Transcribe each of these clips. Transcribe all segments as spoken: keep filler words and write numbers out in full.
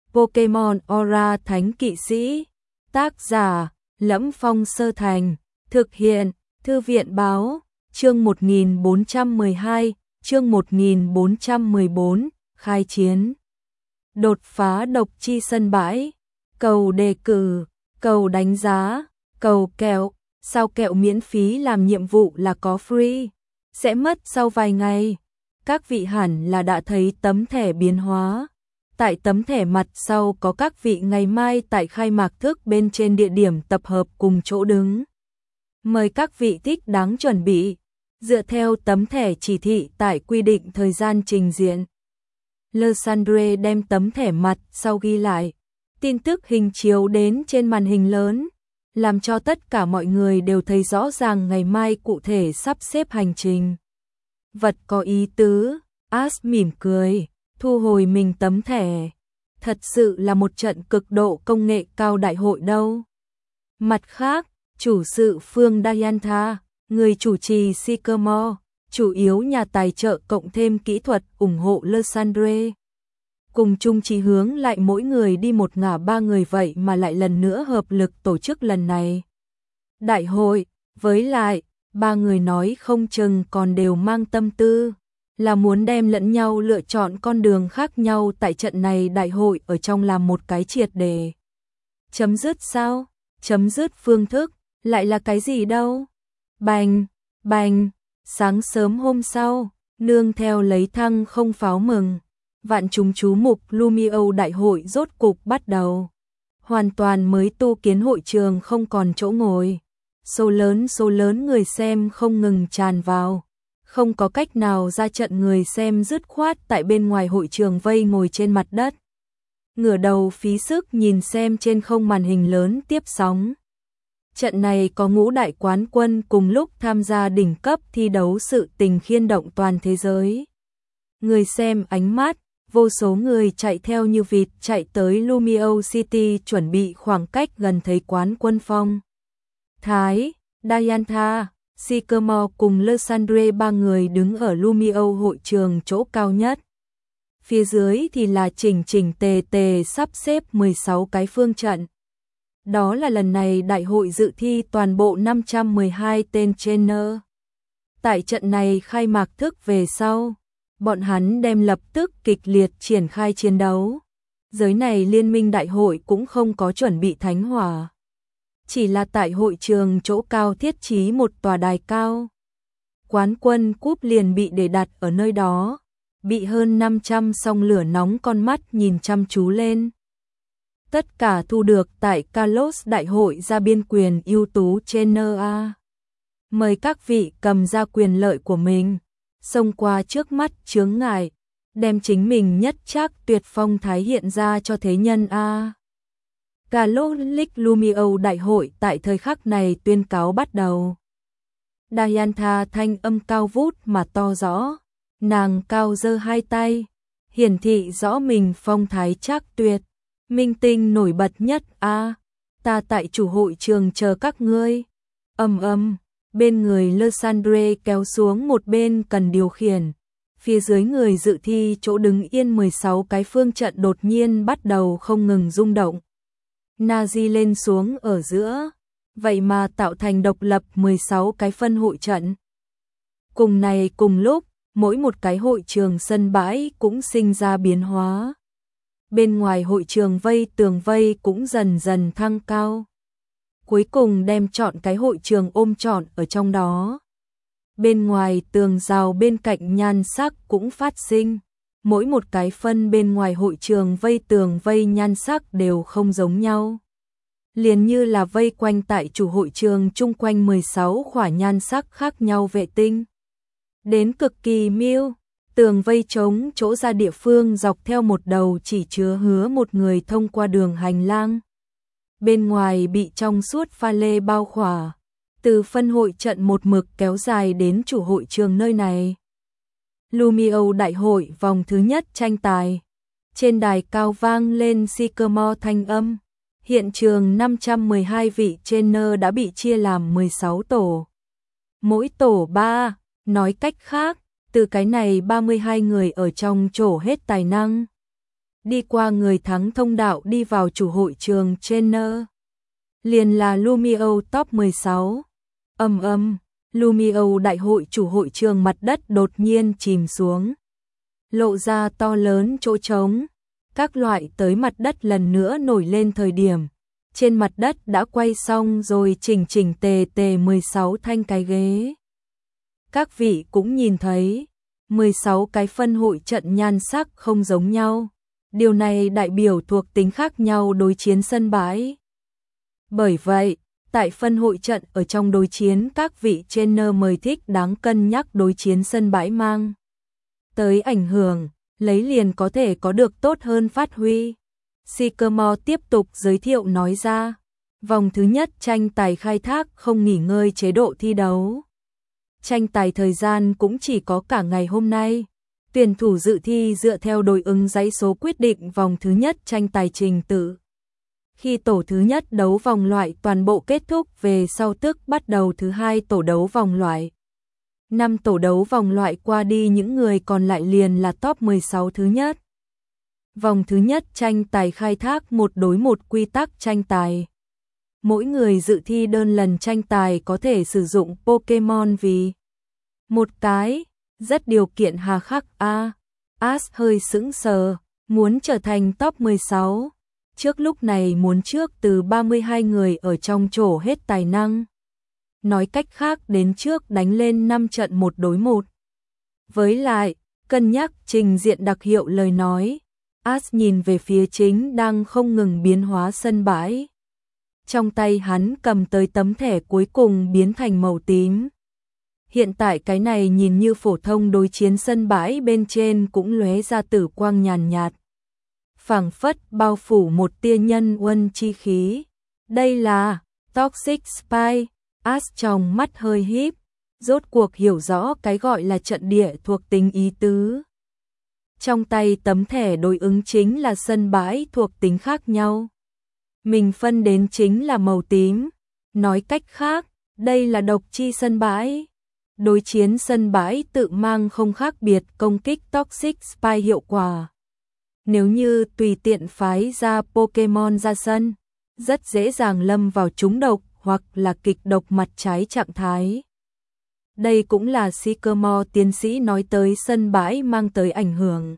Pokemon Aura Thánh Kỵ Sĩ. Tác giả: Lẫm Phong Sơ Thành. Thực hiện: Thư viện Báo. Chương một nghìn bốn trăm mười hai, chương một nghìn bốn trăm mười bốn, khai chiến. Đột phá độc chi sân bãi. Cầu đề cử, cầu đánh giá, cầu kẹo. Sao kẹo miễn phí làm nhiệm vụ là có free, sẽ mất sau vài ngày. Các vị hẳn là đã thấy tấm thẻ biến hóa. Tại tấm thẻ mặt sau có các vị ngày mai tại khai mạc thức bên trên địa điểm tập hợp cùng chỗ đứng. Mời các vị thích đáng chuẩn bị. Dựa theo tấm thẻ chỉ thị tại quy định thời gian trình diễn. Lysandre đem tấm thẻ mặt sau ghi lại. Tin tức hình chiếu đến trên màn hình lớn, làm cho tất cả mọi người đều thấy rõ ràng ngày mai cụ thể sắp xếp hành trình. Vật có ý tứ, Ash mỉm cười, thu hồi mình tấm thẻ. Thật sự là một trận cực độ công nghệ cao đại hội đâu. Mặt khác, chủ sự Phương Diantha, người chủ trì Sycamore, chủ yếu nhà tài trợ cộng thêm kỹ thuật ủng hộ Lysandre. Cùng chung chí hướng lại mỗi người đi một ngả ba người vậy mà lại lần nữa hợp lực tổ chức lần này. Đại hội, với lại, ba người nói không chừng còn đều mang tâm tư, là muốn đem lẫn nhau lựa chọn con đường khác nhau tại trận này đại hội ở trong làm một cái triệt đề. Chấm dứt sao? Chấm dứt phương thức, lại là cái gì đâu? Bành, bành, sáng sớm hôm sau, nương theo lấy thăng không pháo mừng. Vạn chúng chú mục Lumio đại hội rốt cục bắt đầu. Hoàn toàn mới tu kiến hội trường không còn chỗ ngồi. Số lớn số lớn người xem không ngừng tràn vào. Không có cách nào ra trận, người xem dứt khoát tại bên ngoài hội trường vây ngồi trên mặt đất. Ngửa đầu phí sức nhìn xem trên không màn hình lớn tiếp sóng. Trận này có ngũ đại quán quân cùng lúc tham gia đỉnh cấp thi đấu, sự tình khiên động toàn thế giới. Người xem ánh mắt, vô số người chạy theo như vịt chạy tới Lumio City chuẩn bị khoảng cách gần thấy quán quân phong. Thái, Diantha, Sycamore cùng Lysandre ba người đứng ở Lumio hội trường chỗ cao nhất. Phía dưới thì là chỉnh chỉnh tề tề sắp xếp mười sáu cái phương trận. Đó là lần này đại hội dự thi toàn bộ năm trăm mười hai tên trainer. Tại trận này khai mạc thức về sau, bọn hắn đem lập tức kịch liệt triển khai chiến đấu. Giới này liên minh đại hội cũng không có chuẩn bị thánh hỏa. Chỉ là tại hội trường chỗ cao thiết trí một tòa đài cao. Quán quân cúp liền bị để đặt ở nơi đó. Bị hơn năm trăm song lửa nóng con mắt nhìn chăm chú lên. Tất cả thu được tại Carlos đại hội ra biên quyền ưu tú trainer A. Mời các vị cầm ra quyền lợi của mình. Xông qua trước mắt chướng ngại, đem chính mình nhất trác tuyệt phong thái hiện ra cho thế nhân a. Carlos Lumio đại hội tại thời khắc này tuyên cáo bắt đầu. Diantha thanh âm cao vút mà to rõ, nàng cao giơ hai tay, hiển thị rõ mình phong thái trác tuyệt, minh tinh nổi bật nhất a. Ta tại chủ hội trường chờ các ngươi. Ầm ầm. Bên người Lysandre kéo xuống một bên cần điều khiển. Phía dưới người dự thi chỗ đứng yên mười sáu cái phương trận đột nhiên bắt đầu không ngừng rung động. Nazi lên xuống ở giữa, vậy mà tạo thành độc lập mười sáu cái phân hội trận. Cùng này cùng lúc, mỗi một cái hội trường sân bãi cũng sinh ra biến hóa. Bên ngoài hội trường vây tường vây cũng dần dần thăng cao. Cuối cùng đem trọn cái hội trường ôm trọn ở trong đó. Bên ngoài tường rào bên cạnh nhan sắc cũng phát sinh. Mỗi một cái phân bên ngoài hội trường vây tường vây nhan sắc đều không giống nhau. Liền như là vây quanh tại chủ hội trường chung quanh mười sáu khỏa nhan sắc khác nhau vệ tinh. Đến cực kỳ miêu, tường vây trống chỗ ra địa phương dọc theo một đầu chỉ chứa hứa một người thông qua đường hành lang. Bên ngoài bị trong suốt pha lê bao khỏa, từ phân hội trận một mực kéo dài đến chủ hội trường nơi này. Lumio đại hội vòng thứ nhất tranh tài. Trên đài cao vang lên Sycamore thanh âm. Hiện trường năm trăm mười hai vị trainer đã bị chia làm mười sáu tổ. Mỗi tổ ba, nói cách khác, từ cái này ba mươi hai người ở trong trổ hết tài năng. đi qua người thắng thông đạo đi vào chủ hội trường Trainer. Liền là Lumio top mười sáu. Ầm ầm, Lumio đại hội chủ hội trường mặt đất đột nhiên chìm xuống. Lộ ra to lớn chỗ trống. Các loại tới mặt đất lần nữa nổi lên thời điểm. Trên mặt đất đã quay xong rồi chỉnh chỉnh tề tề mười sáu thanh cái ghế. Các vị cũng nhìn thấy, mười sáu cái phân hội trận nhan sắc không giống nhau. Điều này đại biểu thuộc tính khác nhau đối chiến sân bãi. Bởi vậy, tại phân hội trận ở trong đối chiến các vị trainer mời thích đáng cân nhắc đối chiến sân bãi mang tới ảnh hưởng, lấy liền có thể có được tốt hơn phát huy. Sycamore tiếp tục giới thiệu nói ra, vòng thứ nhất tranh tài khai thác không nghỉ ngơi chế độ thi đấu. Tranh tài thời gian cũng chỉ có cả ngày hôm nay. Tuyển thủ dự thi dựa theo đối ứng dãy số quyết định vòng thứ nhất tranh tài trình tự. Khi tổ thứ nhất đấu vòng loại toàn bộ kết thúc về sau tức bắt đầu thứ hai tổ đấu vòng loại. Năm tổ đấu vòng loại qua đi những người còn lại liền là top mười sáu thứ nhất. Vòng thứ nhất tranh tài khai thác một đối một quy tắc tranh tài. Mỗi người dự thi đơn lần tranh tài có thể sử dụng Pokemon vì một cái, rất điều kiện hà khắc a. Ash hơi sững sờ, muốn trở thành top mười sáu. Trước lúc này muốn trước từ ba mươi hai người ở trong chỗ hết tài năng. Nói cách khác đến trước đánh lên năm trận một đối một. Với lại, cân nhắc trình diện đặc hiệu lời nói, Ash nhìn về phía chính đang không ngừng biến hóa sân bãi. Trong tay hắn cầm tới tấm thẻ cuối cùng biến thành màu tím. Hiện tại cái này nhìn như phổ thông đối chiến sân bãi bên trên cũng lóe ra tử quang nhàn nhạt. Phảng phất bao phủ một tia nhân uân chi khí. Đây là Toxic Spy. Ash trong mắt hơi híp, rốt cuộc hiểu rõ cái gọi là trận địa thuộc tính ý tứ. Trong tay tấm thẻ đối ứng chính là sân bãi thuộc tính khác nhau. Mình phân đến chính là màu tím. Nói cách khác, đây là độc chi sân bãi. Đối chiến sân bãi tự mang không khác biệt công kích Toxic Spy hiệu quả. Nếu như tùy tiện phái ra Pokemon ra sân, rất dễ dàng lâm vào trúng độc hoặc là kịch độc mặt trái trạng thái. Đây cũng là Sycamore tiến sĩ nói tới sân bãi mang tới ảnh hưởng.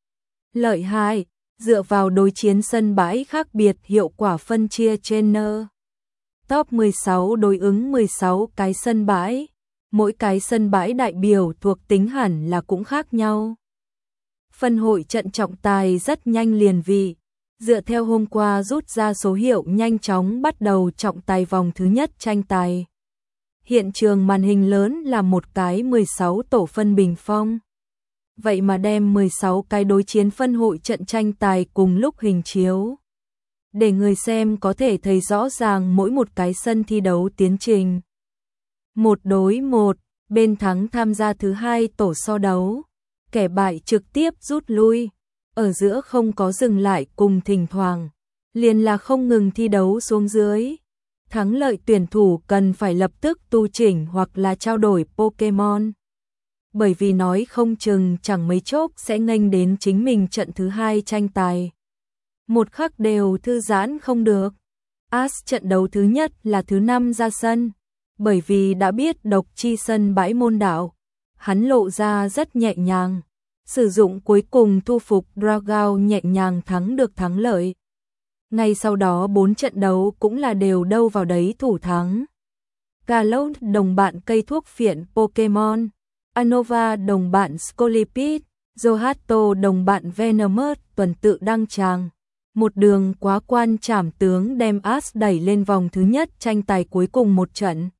Lợi hại, dựa vào đối chiến sân bãi khác biệt hiệu quả phân chia trainer. Top mười sáu đối ứng mười sáu cái sân bãi. Mỗi cái sân bãi đại biểu thuộc tính hẳn là cũng khác nhau. Phân hội trận trọng tài rất nhanh liền vị. Dựa theo hôm qua rút ra số hiệu nhanh chóng bắt đầu trọng tài vòng thứ nhất tranh tài. Hiện trường màn hình lớn là một cái mười sáu tổ phân bình phong. Vậy mà đem mười sáu cái đối chiến phân hội trận tranh tài cùng lúc hình chiếu. Để người xem có thể thấy rõ ràng mỗi một cái sân thi đấu tiến trình. Một đối một, bên thắng tham gia thứ hai tổ so đấu. Kẻ bại trực tiếp rút lui. Ở giữa không có dừng lại cùng thỉnh thoảng. Liền là không ngừng thi đấu xuống dưới. Thắng lợi tuyển thủ cần phải lập tức tu chỉnh hoặc là trao đổi Pokemon. Bởi vì nói không chừng chẳng mấy chốc sẽ nghênh đến chính mình trận thứ hai tranh tài. Một khắc đều thư giãn không được. Ash trận đấu thứ nhất là thứ năm ra sân. Bởi vì đã biết độc chi sân bãi môn đảo. Hắn lộ ra rất nhẹ nhàng. Sử dụng cuối cùng thu phục Dragao nhẹ nhàng thắng được thắng lợi. Ngay sau đó bốn trận đấu cũng là đều đâu vào đấy thủ thắng. Galot đồng bạn cây thuốc phiện Pokemon, Anova đồng bạn Scolipede, Zohato đồng bạn Venomoth tuần tự đăng tràng. Một đường quá quan trảm tướng đem Ash đẩy lên vòng thứ nhất tranh tài cuối cùng một trận.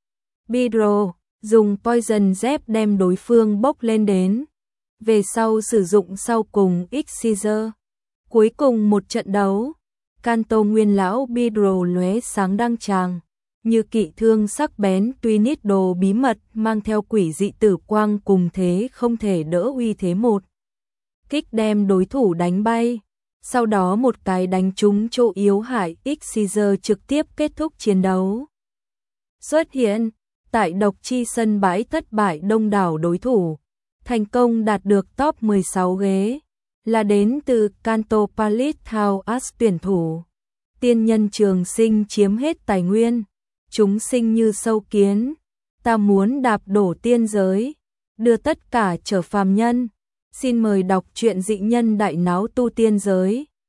Bidro dùng Poison Dep đem đối phương bốc lên đến. Về sau sử dụng sau cùng X-Scissor. Cuối cùng một trận đấu, Kanto nguyên lão Bidro lóe sáng đăng tràng. Như kỵ thương sắc bén tuy nít đồ bí mật mang theo quỷ dị tử quang cùng thế không thể đỡ uy thế một. Kích đem đối thủ đánh bay. Sau đó một cái đánh trúng chỗ yếu hại X-Scissor trực tiếp kết thúc chiến đấu. Xuất hiện, tại độc chi sân bãi thất bại đông đảo đối thủ. Thành công đạt được top mười sáu ghế. là đến từ Canto Palace House tuyển thủ. Tiên nhân trường sinh chiếm hết tài nguyên, chúng sinh như sâu kiến, ta muốn đạp đổ tiên giới, đưa tất cả trở phàm nhân. Xin mời đọc truyện Dị nhân đại náo tu tiên giới.